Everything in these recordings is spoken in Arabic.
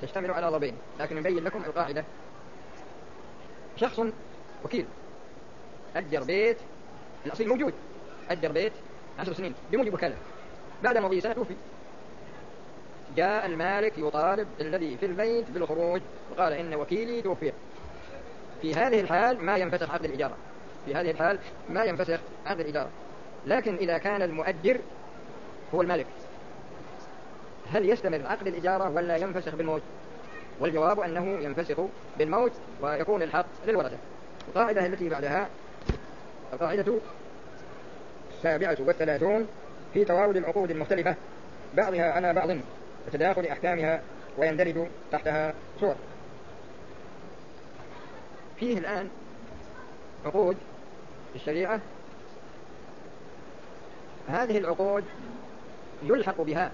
يشتمل على ضربين، لكن نبين لكم القاعدة. شخص وكيل أجر بيت، الأصيل موجود، أجر بيت 10 سنين بموجب وكالة، بعد مضي سنة توفي، جاء المالك يطالب الذي في البيت بالخروج وقال إن وكيلي توفي. في هذه الحال ما ينفسخ عقد الإجارة، في هذه الحال ما ينفسخ عقد الإجارة. لكن إذا كان المؤجر هو المالك هل يستمر عقد الإجارة ولا ينفسخ بالموت؟ والجواب أنه ينفسخ بالموت ويكون الحق للورثة. القاعدة التي بعدها القاعدة 37 في توارد العقود المختلفة بعضها على بعض وتداخل أحكامها ويندرج تحتها صور. فيه الآن عقود الشريعة، هذه العقود يلحق بها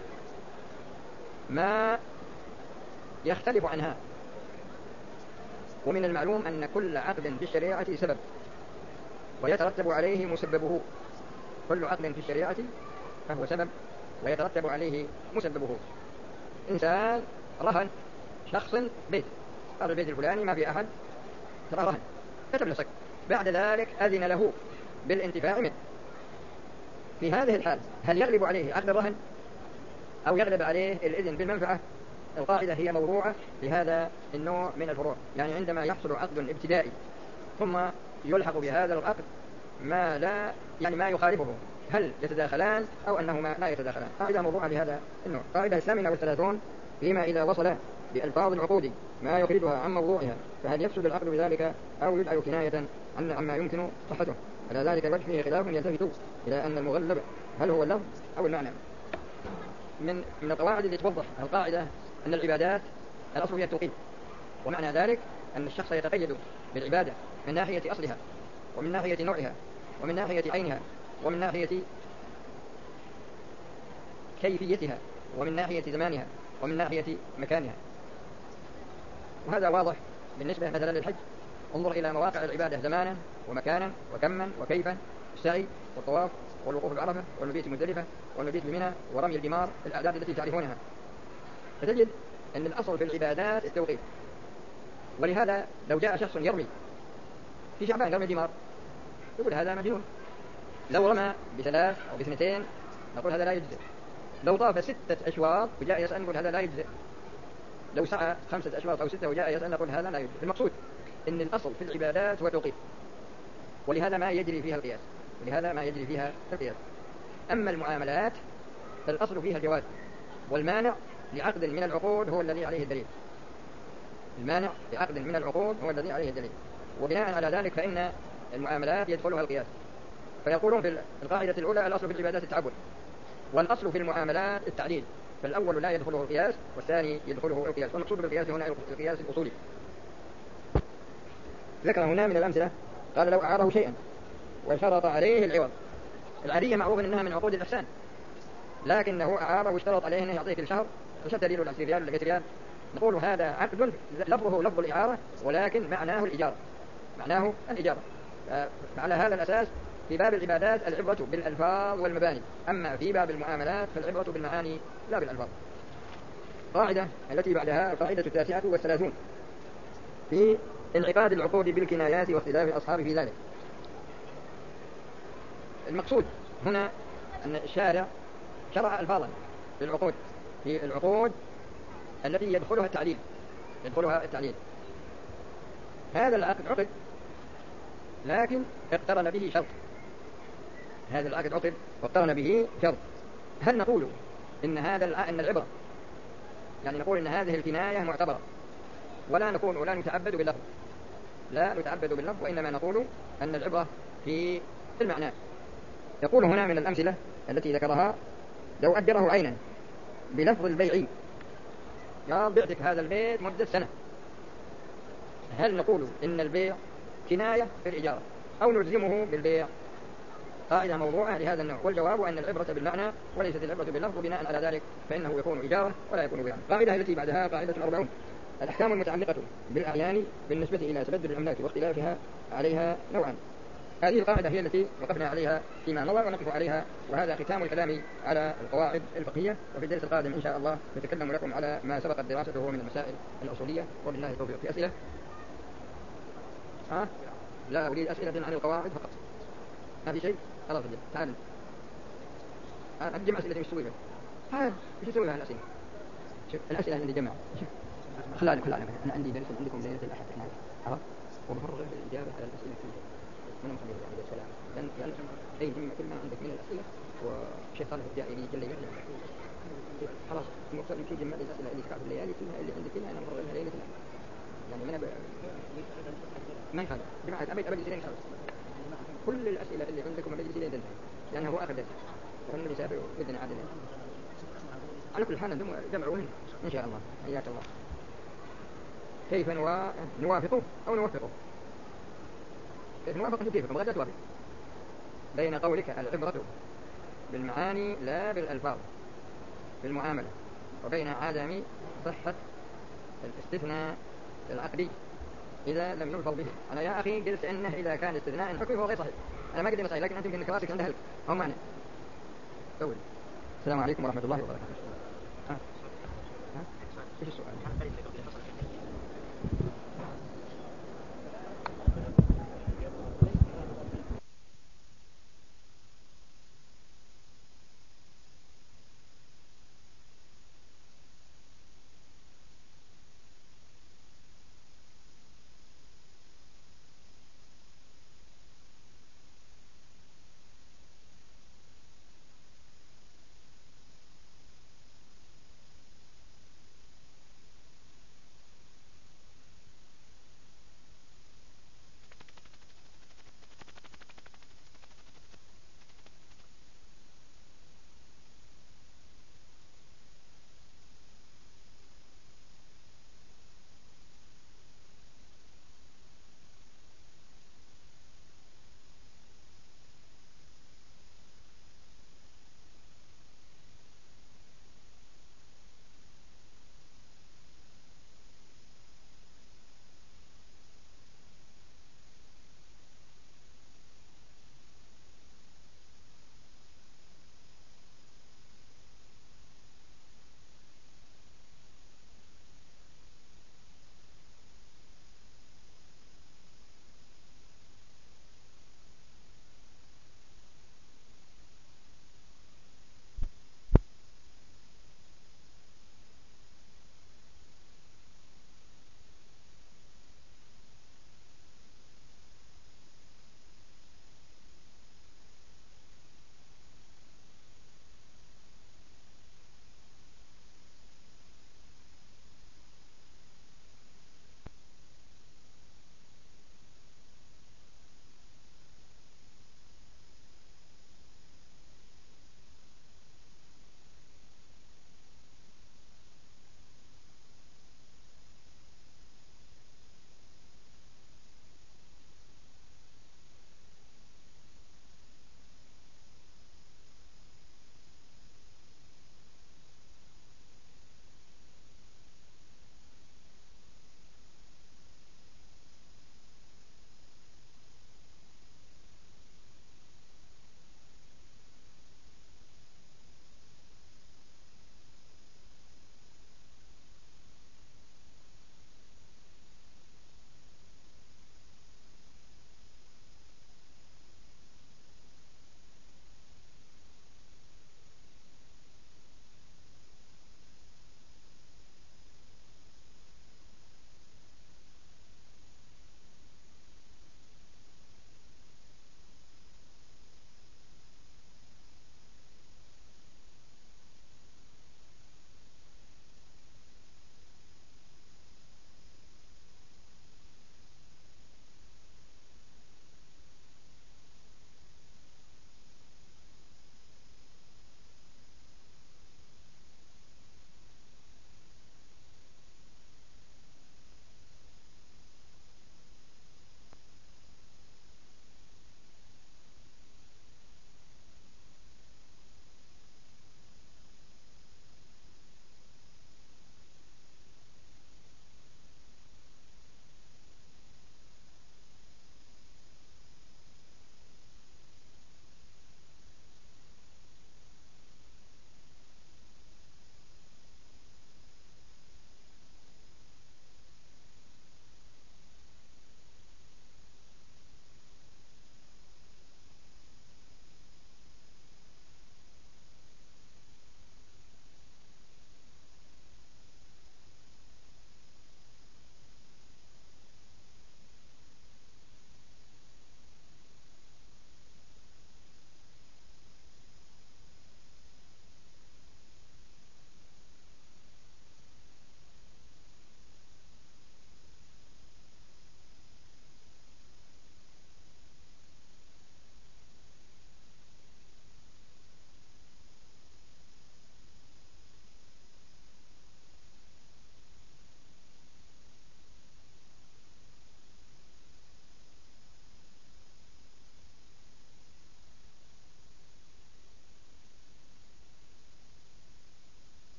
ما يختلف عنها، ومن المعلوم أن كل عقد في الشريعة سبب ويترتب عليه مسببه، كل عقد في الشريعة فهو سبب ويترتب عليه مسببه. إنسان رهن شخص بيت، قال البيت الفلاني ما في أحد، ترى رهن، كتب لصك، بعد ذلك أذن له بالانتفاع منه. في هذه الحال هل يغلب عليه عقد الرهن أو يغلب عليه الإذن بالمنفعة؟ القاعدة هي موضوعة لهذا النوع من الفروع. يعني عندما يحصل عقد ابتدائي ثم يلحق بهذا العقد ما لا يعني ما يخالفه، هل يتداخلان أو أنهما لا يتداخلان؟ قاعدة موضوعة لهذا النوع. قاعدة 38 فيما إذا وصل بألفاظ العقود ما يخرجها عن موضوعها فهل يفسد العقد بذلك أو يجعل كناية عما يمكن صحته؟ على ذلك الوجه فيه خلاف يلتفت إلى أن المغلب هل هو اللفظ أو المعنى. من القواعد اللي توضح القاعدة أن العبادات الأصل هي التوقيت، ومعنى ذلك أن الشخص يتقيد بالعبادة من ناحية أصلها ومن ناحية نوعها ومن ناحية عينها ومن ناحية كيفيتها ومن ناحية زمانها ومن ناحية مكانها. وهذا واضح بالنسبة مثلا للحج، انظر إلى مواقع العبادة زمانا ومكانا وكما وكيفا، السعي والطواف والوقوف بعرفة والمبيت مزدلفة والمبيت بمنى ورمي الجمار، الأعداد التي تعرفونها، فتجد أن الأصل في العبادات التوقيت. ولهذا لو جاء شخص يرمي في شعبان يرمي الجمار يقول هذا مجنون، لو رمى بثلاث أو باثنتين نقول هذا لا يجزئ، لو طاف 6 أشواط وجاء يسأل نقول هذا لا يجزئ، لو سعى 5 أشواط أو 6 وجاء يسأل نقول هذا لا يجزئ. المقصود أن الأصل في العبادات هو التوقيت، ولهذا ما يجري فيها القياس، ولهذا ما يجري فيها القياس. أما المعاملات فالأصل فيها الجواز، والمانع لعقد من العقود هو الذي عليه الدليل، المانع لعقد من العقود هو الذي عليه الدليل. وبناء على ذلك فإن المعاملات يدخلها القياس. فيقولون في القاعدة الأولى الأصل في العبادات التعبد، والأصل في المعاملات التعليل، فالأول لا يدخله القياس والثاني يدخله القياس. والمقصود بالقياس هنا القياس الأصولي. ذكر هنا من الأمثلة قال لو أعاره شيئا واشترط عليه العوض، العارية معروف أنها من عقود الإحسان، لكنه أعاره واشترط عليه أنه يعطيه كل شهر 10 ريال ولا 20 ريال ولا 100 ريال، نقول هذا عقد لفظه لفظ الإعارة ولكن معناه الإجارة، معناه الإجارة. فعلى هذا الأساس في باب العبادات العبرة بالألفاظ والمباني، أما في باب المعاملات فالعبرة بالمعاني لا بالألفاظ. قاعدة التي بعدها القاعدة 39 في انعقاد العقود بالكنايات واختلاف الأصحاب في ذلك. المقصود هنا أن الشارع شرع ألفاظا للعقود، في العقود التي يدخلها التعليل، هذا العقد عقد لكن اقترن به شرط، هذا العقد عقد واقترن به شرط. هل نقول إن أن العبرة يعني نقول إن هذه الكناية معتبرة ولا نتعبد باللفظ، لا نتعبد باللفظ، وإنما نقول أن العبرة في المعنى. يقول هنا من الأمثلة التي ذكرها لو أجره عينا بلفظ البيع، يا بعتك هذا البيت مدة سنة، هل نقول إن البيع كناية في الإجارة أو نلزمه بالبيع؟ قاعدة موضوعة لهذا النوع، والجواب أن العبرة بالمعنى وليست العبرة باللفظ، بناء على ذلك فإنه يكون إجارة ولا يكون بيعا. قاعدة التي بعدها قاعدة 40 الأحكام المتعلقة بالأعيان بالنسبة إلى تبدل العملات واختلافها عليها نوعان. هذه القاعدة هي التي وقفنا عليها فيما مضى ونقف عليها، وهذا ختام الكلام على القواعد الفقهية. وفي الدرس القادم إن شاء الله نتكلم لكم على ما سبقت دراسته من المسائل الأصولية، وبالله التوفيق. في أسئلة؟ لا أريد أسئلة عن القواعد فقط. ما في شيء؟ خلاص تعال أقدم أسئلة مش تسويها. تعال مش تسويها الأسئلة. شوف الأسئلة عندي جماعة. خلاني أنا عندي درس عندكم ليلة الأحد هناك. وبفرغ الإجابة على الأسئلة فيه. من مخليه يعني السلام. لأن أي مهمة كل ما عندك من الأسئلة وشيء طالب الدائري جل يعلم. خلاص المقصود في جمع الأسئلة اللي تقع في الليالي كلها اللي عندك كلها أنا مفرغها ليلة الأحد. يعني ما يخالف جماعة أبد يصيرين خلاص. كل الأسئلة اللي عندكم أبد يصيرين تنتهي لأنه هو آخر درس. وإنه يسابق بإذن عادل. على كل حال أنتم جمعوا منه إن شاء الله. حياك الله. كيف نوافقه أو نوفقه؟ كيف نوافق كيف ما توافق بين قولك العبرة بالمعاني لا بالألفاظ في المعاملة، وبين عدم صحة الاستثناء العقدي إذا لم يلفظ به. أنا يا أخي قلت إنه إذا كان استثناء حكمي فهو غير صحيح. أنا ما قد صحيح، لكن أنت يمكن كراسك عندها هلك أو معنى. السلام عليكم ورحمة الله وبركاته. إيش السؤال؟